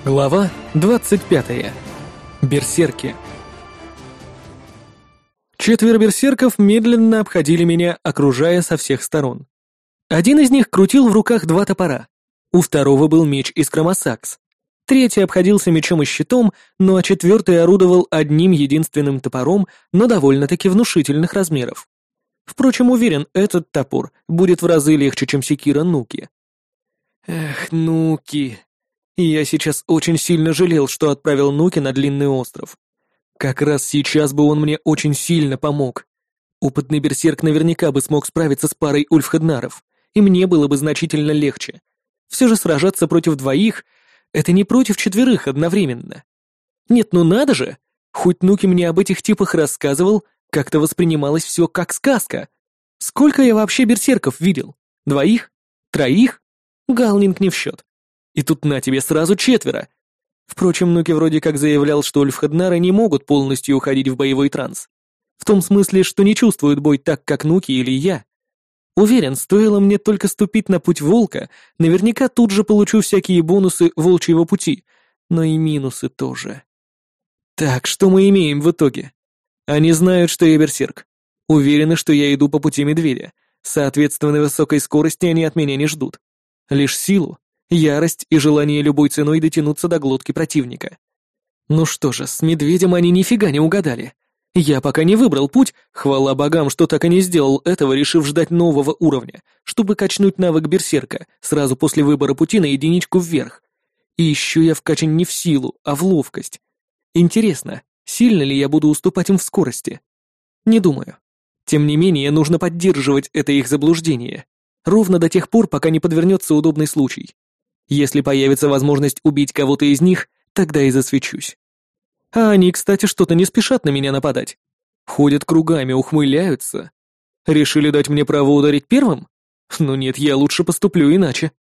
Глава 25. Берсерки. Четверо берсерков медленно обходили меня, окружая со всех сторон. Один из них крутил в руках два топора. У второго был меч из кромосакс. Третий обходился мечом и щитом, ну а четвертый орудовал одним единственным топором, но довольно-таки внушительных размеров. Впрочем, уверен, этот топор будет в разы легче, чем секира Нуки. Эх, Нуки. Я сейчас очень сильно жалел, что отправил Нуки на длинный остров. Как раз сейчас бы он мне очень сильно помог. Опытный берсерк наверняка бы смог справиться с парой ульфхеднаров, и мне было бы значительно легче. Все же сражаться против двоих — это не против четверых одновременно. Нет, ну надо же! Хоть Нуки мне об этих типах рассказывал, как-то воспринималось все как сказка. Сколько я вообще берсерков видел? Двоих? Троих? Галнинг не в счет. И тут на тебе сразу четверо. Впрочем, Нуки вроде как заявлял, что ульфхеднары не могут полностью уходить в боевой транс. В том смысле, что не чувствуют бой так, как Нуки или я. Уверен, стоило мне только ступить на путь волка, наверняка тут же получу всякие бонусы волчьего пути, но и минусы тоже. Так, что мы имеем в итоге? Они знают, что я берсерк. Уверены, что я иду по пути медведя. Соответственно, высокой скорости они от меня не ждут. Лишь силу, ярость и желание любой ценой дотянуться до глотки противника. Ну что же, с медведем они нифига не угадали. Я пока не выбрал путь, хвала богам, что так и не сделал этого, решив ждать нового уровня, чтобы качнуть навык берсерка сразу после выбора пути на единичку вверх. И еще я вкачан не в силу, а в ловкость. Интересно, сильно ли я буду уступать им в скорости? Не думаю. Тем не менее, нужно поддерживать это их заблуждение. Ровно до тех пор, пока не подвернется удобный случай. Если появится возможность убить кого-то из них, тогда и засвечусь. А они, кстати, что-то не спешат на меня нападать. Ходят кругами, ухмыляются. Решили дать мне право ударить первым? Ну нет, я лучше поступлю иначе.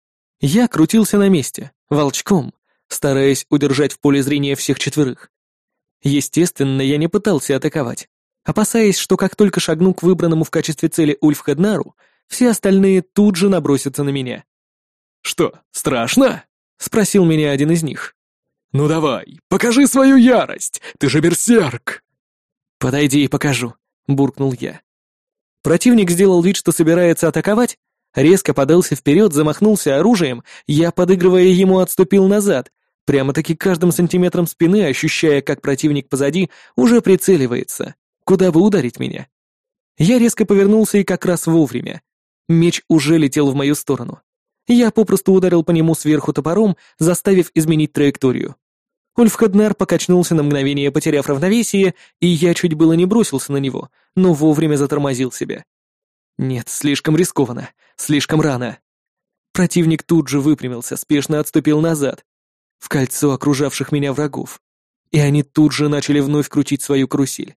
Я крутился на месте, волчком, стараясь удержать в поле зрения всех четверых. Естественно, я не пытался атаковать, опасаясь, что как только шагну к выбранному в качестве цели ульфхеднару, все остальные тут же набросятся на меня. «Что, страшно?» — спросил меня один из них. «Ну давай, покажи свою ярость, ты же берсерк!» «Подойди и покажу», — буркнул я. Противник сделал вид, что собирается атаковать, резко подался вперед, замахнулся оружием, я, подыгрывая ему, отступил назад, прямо-таки каждым сантиметром спины, ощущая, как противник позади уже прицеливается, куда бы ударить меня. Я резко повернулся и как раз вовремя. Меч уже летел в мою сторону. Я попросту ударил по нему сверху топором, заставив изменить траекторию. Ульфхеднар покачнулся на мгновение, потеряв равновесие, и я чуть было не бросился на него, но вовремя затормозил себя. Нет, слишком рискованно, слишком рано. Противник тут же выпрямился, спешно отступил назад, в кольцо окружавших меня врагов, и они тут же начали вновь крутить свою карусель.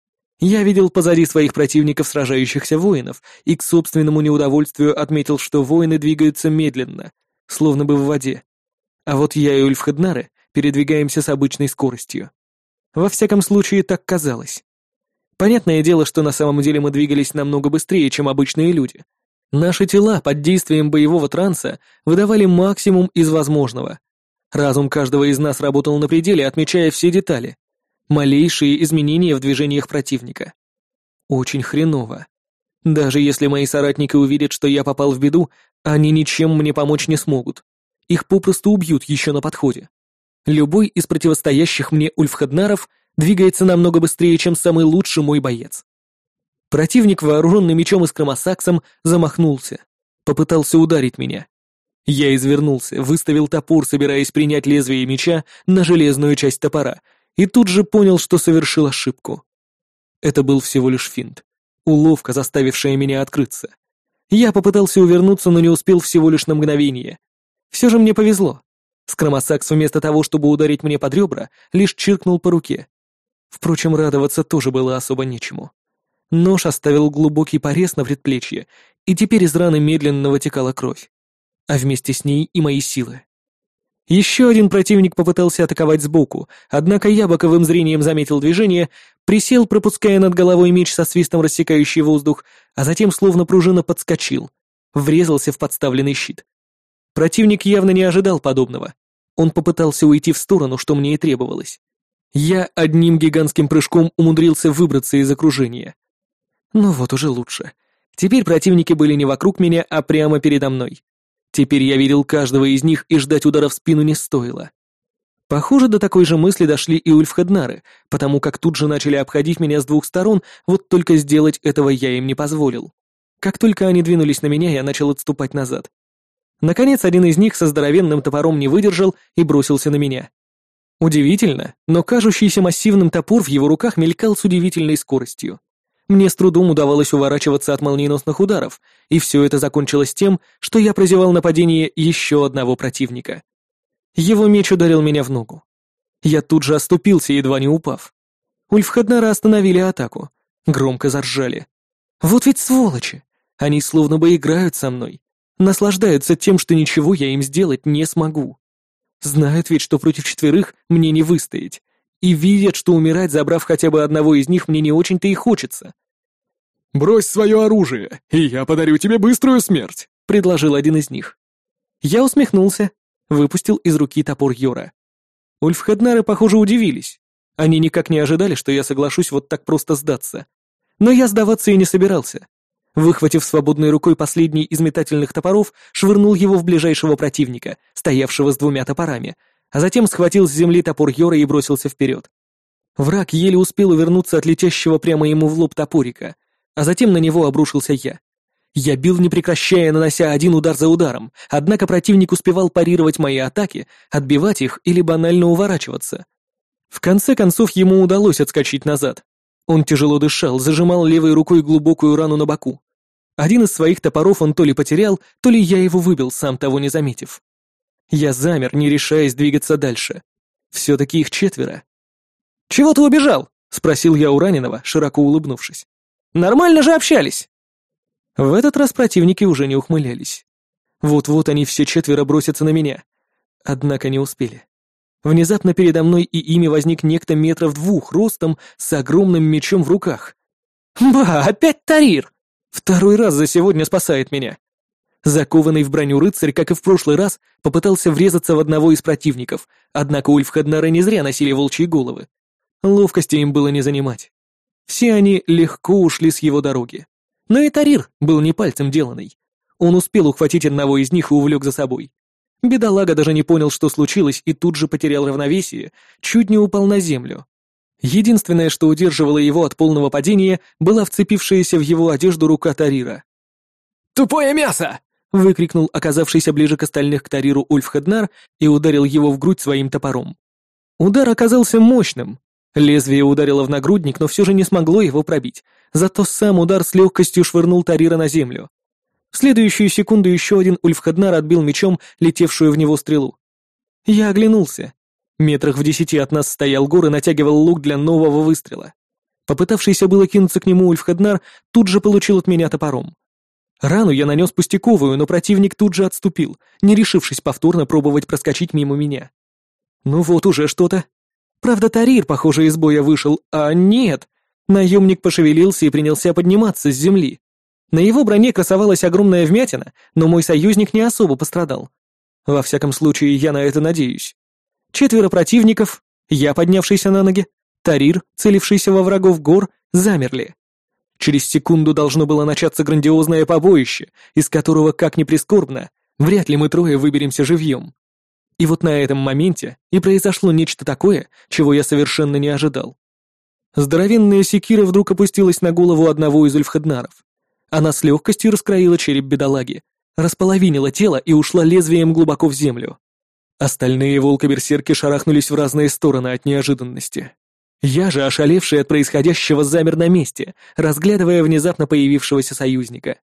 Я видел позади своих противников сражающихся воинов и к собственному неудовольствию отметил, что воины двигаются медленно, словно бы в воде. А вот я и ульфхеднары передвигаемся с обычной скоростью. Во всяком случае, так казалось. Понятное дело, что на самом деле мы двигались намного быстрее, чем обычные люди. Наши тела под действием боевого транса выдавали максимум из возможного. Разум каждого из нас работал на пределе, отмечая все детали. Малейшие изменения в движениях противника. Очень хреново. Даже если мои соратники увидят, что я попал в беду, они ничем мне помочь не смогут. Их попросту убьют еще на подходе. Любой из противостоящих мне ульфхеднаров двигается намного быстрее, чем самый лучший мой боец. Противник, вооруженный мечом и с кромосаксом, замахнулся. Попытался ударить меня. Я извернулся, выставил топор, собираясь принять лезвие меча на железную часть топора, и тут же понял, что совершил ошибку. Это был всего лишь финт, уловка, заставившая меня открыться. Я попытался увернуться, но не успел всего лишь на мгновение. Все же мне повезло. Скромосакс вместо того, чтобы ударить мне под ребра, лишь чиркнул по руке. Впрочем, радоваться тоже было особо нечему. Нож оставил глубокий порез на предплечье, и теперь из раны медленно вытекала кровь. А вместе с ней и мои силы. Еще один противник попытался атаковать сбоку, однако я боковым зрением заметил движение, присел, пропуская над головой меч со свистом рассекающий воздух, а затем словно пружина подскочил, врезался в подставленный щит. Противник явно не ожидал подобного. Он попытался уйти в сторону, что мне и требовалось. Я одним гигантским прыжком умудрился выбраться из окружения. Ну вот уже лучше. Теперь противники были не вокруг меня, а прямо передо мной. Теперь я видел каждого из них, и ждать удара в спину не стоило. Похоже, до такой же мысли дошли и Ульфхеднары, потому как тут же начали обходить меня с двух сторон, вот только сделать этого я им не позволил. Как только они двинулись на меня, я начал отступать назад. Наконец, один из них со здоровенным топором не выдержал и бросился на меня. Удивительно, но кажущийся массивным топор в его руках мелькал с удивительной скоростью. Мне с трудом удавалось уворачиваться от молниеносных ударов, и все это закончилось тем, что я прозевал нападение еще одного противника. Его меч ударил меня в ногу. Я тут же оступился, едва не упав. Ульфхеднары остановили атаку, громко заржали. Вот ведь сволочи! Они словно бы играют со мной, наслаждаются тем, что ничего я им сделать не смогу. Знают ведь, что против четверых мне не выстоять, и видят, что умирать, забрав хотя бы одного из них, мне не очень-то и хочется. «Брось свое оружие, и я подарю тебе быструю смерть», — предложил один из них. Я усмехнулся, выпустил из руки топор Йора. Ульфхеднары, похоже, удивились. Они никак не ожидали, что я соглашусь вот так просто сдаться. Но я сдаваться и не собирался. Выхватив свободной рукой последний из метательных топоров, швырнул его в ближайшего противника, стоявшего с двумя топорами, а затем схватил с земли топор Йора и бросился вперед. Враг еле успел увернуться от летящего прямо ему в лоб топорика, а затем на него обрушился я. Я бил, не прекращая, нанося один удар за ударом, однако противник успевал парировать мои атаки, отбивать их или банально уворачиваться. В конце концов ему удалось отскочить назад. Он тяжело дышал, зажимал левой рукой глубокую рану на боку. Один из своих топоров он то ли потерял, то ли я его выбил, сам того не заметив. Я замер, не решаясь двигаться дальше. Все-таки их четверо. «Чего ты убежал?» — спросил я у раненого, широко улыбнувшись. «Нормально же общались!» В этот раз противники уже не ухмылялись. Вот-вот они все четверо бросятся на меня. Однако не успели. Внезапно передо мной и ими возник некто метров 2 ростом с огромным мечом в руках. «Ба, опять Тарир! Второй раз за сегодня спасает меня!» Закованный в броню рыцарь, как и в прошлый раз, попытался врезаться в одного из противников, однако Ульфхеднары не зря носили волчьи головы. Ловкости им было не занимать. Все они легко ушли с его дороги. Но и Тарир был не пальцем деланный. Он успел ухватить одного из них и увлек за собой. Бедолага даже не понял, что случилось, и тут же потерял равновесие, чуть не упал на землю. Единственное, что удерживало его от полного падения, была вцепившаяся в его одежду рука Тарира. «Тупое мясо!» — выкрикнул оказавшийся ближе к остальных к Тариру Ульфхеднар и ударил его в грудь своим топором. Удар оказался мощным. Лезвие ударило в нагрудник, но все же не смогло его пробить, зато сам удар с легкостью швырнул Тарира на землю. В следующую секунду еще один Ульфхеднар отбил мечом летевшую в него стрелу. Я оглянулся. Метрах в 10 от нас стоял Гор и натягивал лук для нового выстрела. Попытавшийся было кинуться к нему Ульфхеднар тут же получил от меня топором. Рану я нанес пустяковую, но противник тут же отступил, не решившись повторно пробовать проскочить мимо меня. Ну вот уже что-то. Правда, Тарир, похоже, из боя вышел, а нет. Наемник пошевелился и принялся подниматься с земли. На его броне красовалась огромная вмятина, но мой союзник не особо пострадал. Во всяком случае, я на это надеюсь. 4 противников, я, поднявшийся на ноги, Тарир, целившийся во врагов Гор, замерли. Через секунду должно было начаться грандиозное побоище, из которого, как ни прискорбно, вряд ли мы трое выберемся живьем. И вот на этом моменте и произошло нечто такое, чего я совершенно не ожидал. Здоровенная секира вдруг опустилась на голову одного из Ульфхеднаров. Она с легкостью раскроила череп бедолаги, располовинила тело и ушла лезвием глубоко в землю. Остальные волкоберсерки шарахнулись в разные стороны от неожиданности. Я же, ошалевший от происходящего, замер на месте, разглядывая внезапно появившегося союзника.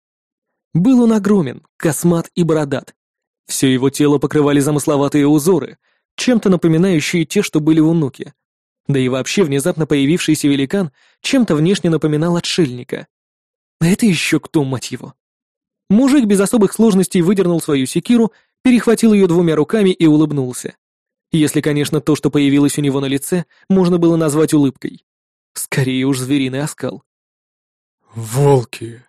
Был он огромен, космат и бородат. Все его тело покрывали замысловатые узоры, чем-то напоминающие те, что были у Нуки. Да и вообще внезапно появившийся великан чем-то внешне напоминал отшельника. А это еще кто, мать его? Мужик без особых сложностей выдернул свою секиру, перехватил ее 2 руками и улыбнулся. Если, конечно, то, что появилось у него на лице, можно было назвать улыбкой. Скорее уж звериный оскал. «Волки!»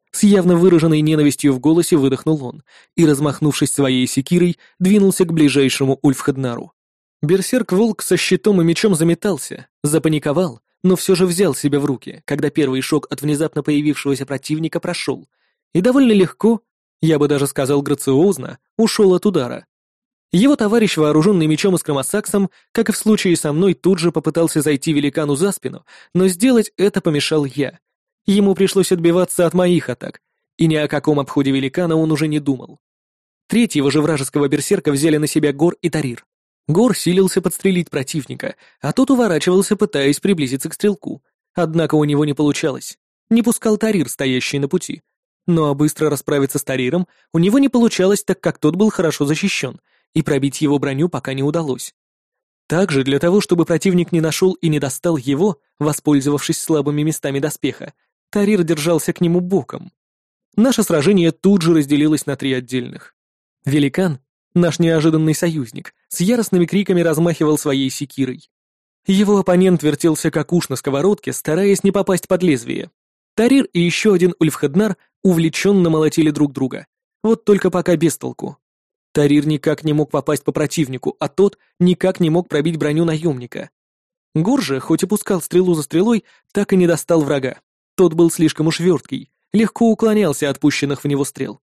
С явно выраженной ненавистью в голосе выдохнул он и, размахнувшись своей секирой, двинулся к ближайшему Ульфхеднару. Берсерк-волк со щитом и мечом заметался, запаниковал, но все же взял себя в руки, когда первый шок от внезапно появившегося противника прошел, и довольно легко, я бы даже сказал грациозно, ушел от удара. Его товарищ, вооруженный мечом и скромосаксом, как и в случае со мной, тут же попытался зайти великану за спину, но сделать это помешал я. Ему пришлось отбиваться от моих атак, и ни о каком обходе великана он уже не думал. Третьего же вражеского берсерка взяли на себя Гор и Тарир. Гор силился подстрелить противника, а тот уворачивался, пытаясь приблизиться к стрелку. Однако у него не получалось. Не пускал Тарир, стоящий на пути. Ну а быстро расправиться с Тариром у него не получалось, так как тот был хорошо защищен, и пробить его броню пока не удалось. Также для того, чтобы противник не нашел и не достал его, воспользовавшись слабыми местами доспеха, Тарир держался к нему боком. Наше сражение тут же разделилось на 3 отдельных. Великан, наш неожиданный союзник, с яростными криками размахивал своей секирой. Его оппонент вертелся как уж на сковородке, стараясь не попасть под лезвие. Тарир и еще один Ульфхеднар увлеченно молотили друг друга. Вот только пока без толку. Тарир никак не мог попасть по противнику, а тот никак не мог пробить броню наемника. Гор же, хоть и пускал стрелу за стрелой, так и не достал врага. Тот был слишком уж верткий, легко уклонялся от пущенных в него стрел.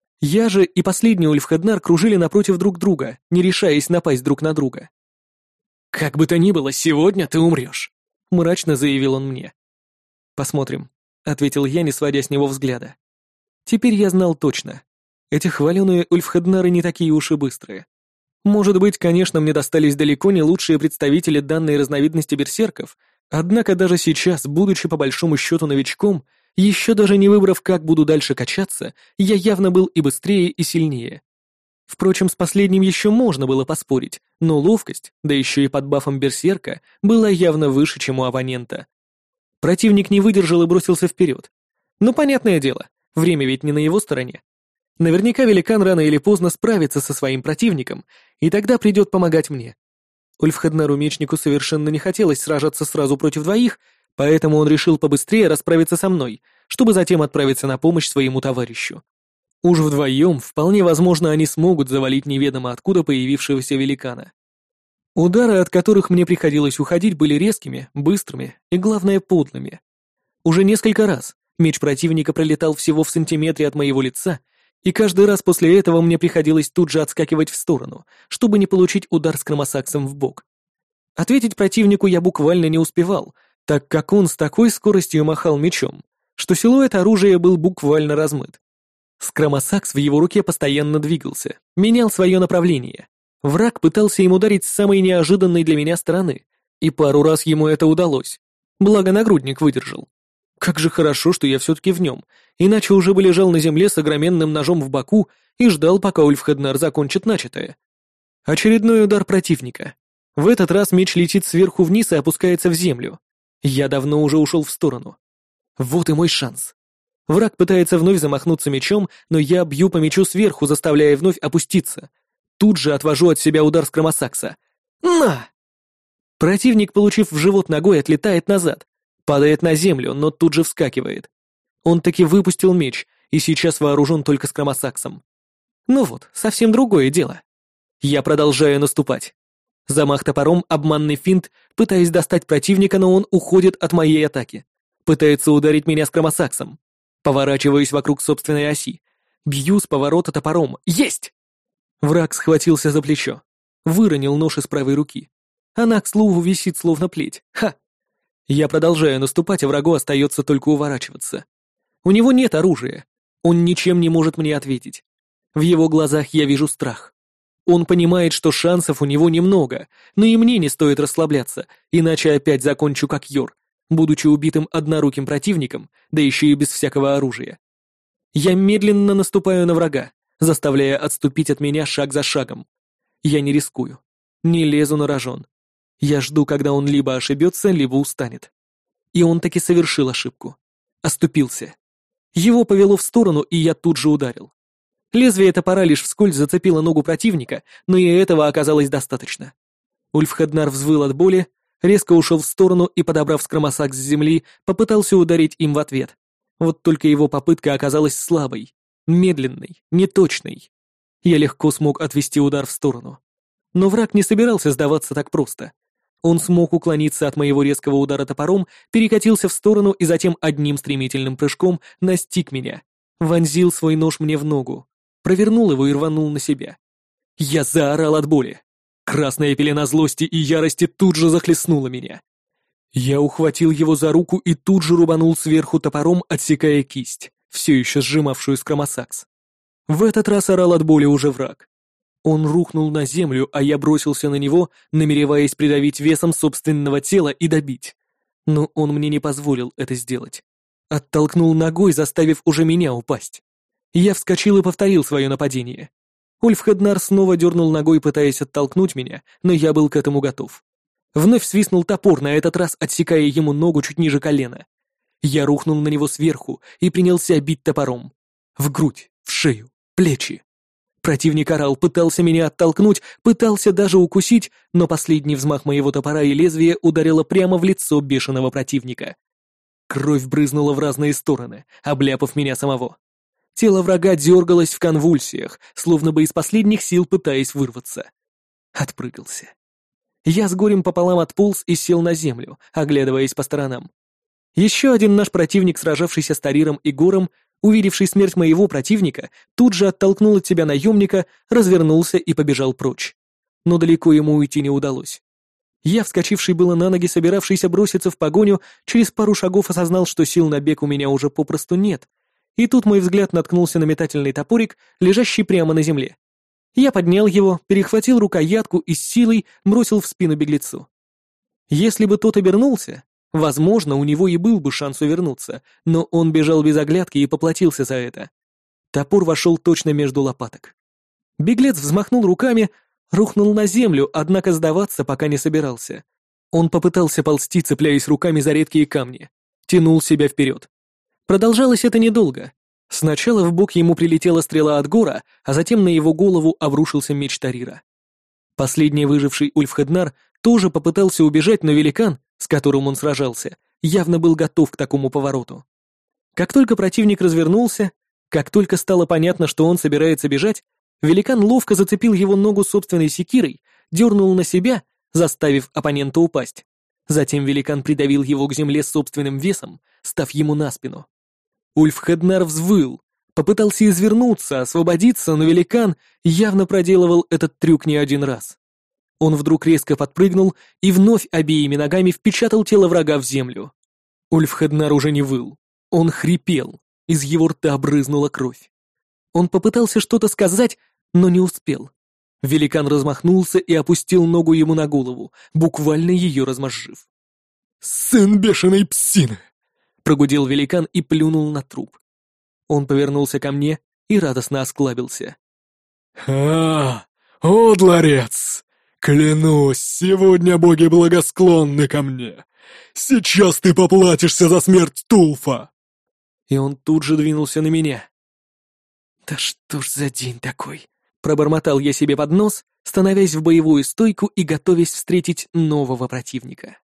Я же и последний Ульфхеднар кружили напротив друг друга, не решаясь напасть друг на друга. «Как бы то ни было, сегодня ты умрешь», — мрачно заявил он мне. «Посмотрим», — ответил я, не сводя с него взгляда. Теперь я знал точно. Эти хваленые Ульфхеднары не такие уж и быстрые. Может быть, конечно, мне достались далеко не лучшие представители данной разновидности берсерков, однако даже сейчас, будучи по большому счету новичком, еще даже не выбрав, как буду дальше качаться, я явно был и быстрее, и сильнее. Впрочем, с последним еще можно было поспорить, но ловкость, да еще и под бафом берсерка, была явно выше, чем у оппонента. Противник не выдержал и бросился вперед. Но понятное дело, время ведь не на его стороне. Наверняка великан рано или поздно справится со своим противником, и тогда придет помогать мне. Ульфхеднару-мечнику совершенно не хотелось сражаться сразу против двоих, поэтому он решил побыстрее расправиться со мной, чтобы затем отправиться на помощь своему товарищу. Уж вдвоем, вполне возможно, они смогут завалить неведомо откуда появившегося великана. Удары, от которых мне приходилось уходить, были резкими, быстрыми и, главное, подлыми. Уже несколько раз меч противника пролетал всего в сантиметре от моего лица, и каждый раз после этого мне приходилось тут же отскакивать в сторону, чтобы не получить удар скромосаксом в бок. Ответить противнику я буквально не успевал, так как он с такой скоростью махал мечом, что силуэт оружия был буквально размыт. Скромосакс в его руке постоянно двигался, менял свое направление. Враг пытался им ударить с самой неожиданной для меня стороны, и пару раз ему это удалось. Благо нагрудник выдержал. Как же хорошо, что я все-таки в нем, иначе уже бы лежал на земле с огроменным ножом в боку и ждал, пока Ульфхеднар закончит начатое. Очередной удар противника. В этот раз меч летит сверху вниз и опускается в землю. Я давно уже ушел в сторону. Вот и мой шанс. Враг пытается вновь замахнуться мечом, но я бью по мечу сверху, заставляя вновь опуститься. Тут же отвожу от себя удар скромосакса. На! Противник, получив в живот ногой, отлетает назад. Падает на землю, но тут же вскакивает. Он таки выпустил меч, и сейчас вооружен только скромосаксом. Ну вот, совсем другое дело. Я продолжаю наступать. Замах топором, обманный финт, пытаясь достать противника, но он уходит от моей атаки. Пытается ударить меня скромосаксом. Поворачиваюсь вокруг собственной оси. Бью с поворота топором. Есть! Враг схватился за плечо. Выронил нож из правой руки. Она, к слову, висит словно плеть. Ха! Я продолжаю наступать, а врагу остается только уворачиваться. У него нет оружия. Он ничем не может мне ответить. В его глазах я вижу страх. Он понимает, что шансов у него немного, но и мне не стоит расслабляться, иначе опять закончу как Йор, будучи убитым одноруким противником, да еще и без всякого оружия. Я медленно наступаю на врага, заставляя отступить от меня шаг за шагом. Я не рискую, не лезу на рожон. Я жду, когда он либо ошибется, либо устанет. И он таки совершил ошибку. Оступился. Его повело в сторону, и я тут же ударил. Лезвие топора лишь вскользь зацепило ногу противника, но и этого оказалось достаточно. Ульфхеднар взвыл от боли, резко ушел в сторону и, подобрав скромосакс с земли, попытался ударить им в ответ. Вот только его попытка оказалась слабой, медленной, неточной. Я легко смог отвести удар в сторону. Но враг не собирался сдаваться так просто. Он смог уклониться от моего резкого удара топором, перекатился в сторону и затем одним стремительным прыжком настиг меня. Вонзил свой нож мне в ногу, провернул его и рванул на себя. Я заорал от боли. Красная пелена злости и ярости тут же захлестнула меня. Я ухватил его за руку и тут же рубанул сверху топором, отсекая кисть, все еще сжимавшую скромосакс. В этот раз орал от боли уже враг. Он рухнул на землю, а я бросился на него, намереваясь придавить весом собственного тела и добить. Но он мне не позволил это сделать. Оттолкнул ногой, заставив уже меня упасть. Я вскочил и повторил свое нападение. Ульфхеднар снова дернул ногой, пытаясь оттолкнуть меня, но я был к этому готов. Вновь свистнул топор, на этот раз отсекая ему ногу чуть ниже колена. Я рухнул на него сверху и принялся бить топором. В грудь, в шею, плечи. Противник орал, пытался меня оттолкнуть, пытался даже укусить, но последний взмах моего топора и лезвия ударило прямо в лицо бешеного противника. Кровь брызнула в разные стороны, обляпав меня самого. Тело врага дергалось в конвульсиях, словно бы из последних сил пытаясь вырваться. Отпрыгался. Я с горем пополам отполз и сел на землю, оглядываясь по сторонам. Еще один наш противник, сражавшийся с Тариром и Гором, увидевший смерть моего противника, тут же оттолкнул от себя наемника, развернулся и побежал прочь. Но далеко ему уйти не удалось. Я, вскочивший было на ноги, собиравшийся броситься в погоню, через пару шагов осознал, что сил на бег у меня уже попросту нет. И тут мой взгляд наткнулся на метательный топорик, лежащий прямо на земле. Я поднял его, перехватил рукоятку и с силой бросил в спину беглецу. Если бы тот обернулся, возможно, у него и был бы шанс увернуться, но он бежал без оглядки и поплатился за это. Топор вошел точно между лопаток. Беглец взмахнул руками, рухнул на землю, однако сдаваться пока не собирался. Он попытался ползти, цепляясь руками за редкие камни. Тянул себя вперед. Продолжалось это недолго. Сначала в бок ему прилетела стрела от Гора, а затем на его голову обрушился меч Тарира. Последний выживший Ульфхеднар тоже попытался убежать, но великан, с которым он сражался, явно был готов к такому повороту. Как только противник развернулся, как только стало понятно, что он собирается бежать, великан ловко зацепил его ногу собственной секирой, дернул на себя, заставив оппонента упасть. Затем великан придавил его к земле собственным весом, став ему на спину. Ульфхеднар взвыл, попытался извернуться, освободиться, но великан явно проделывал этот трюк не один раз. Он вдруг резко подпрыгнул и вновь обеими ногами впечатал тело врага в землю. Ульфхеднар уже не выл, он хрипел, из его рта брызнула кровь. Он попытался что-то сказать, но не успел. Великан размахнулся и опустил ногу ему на голову, буквально ее размозжив. «Сын бешеной псины!» — прогудел великан и плюнул на труп. Он повернулся ко мне и радостно осклабился. «О, дворец! Клянусь, сегодня боги благосклонны ко мне! Сейчас ты поплатишься за смерть Тулфа!» И он тут же двинулся на меня. «Да что ж за день такой?» — пробормотал я себе под нос, становясь в боевую стойку и готовясь встретить нового противника.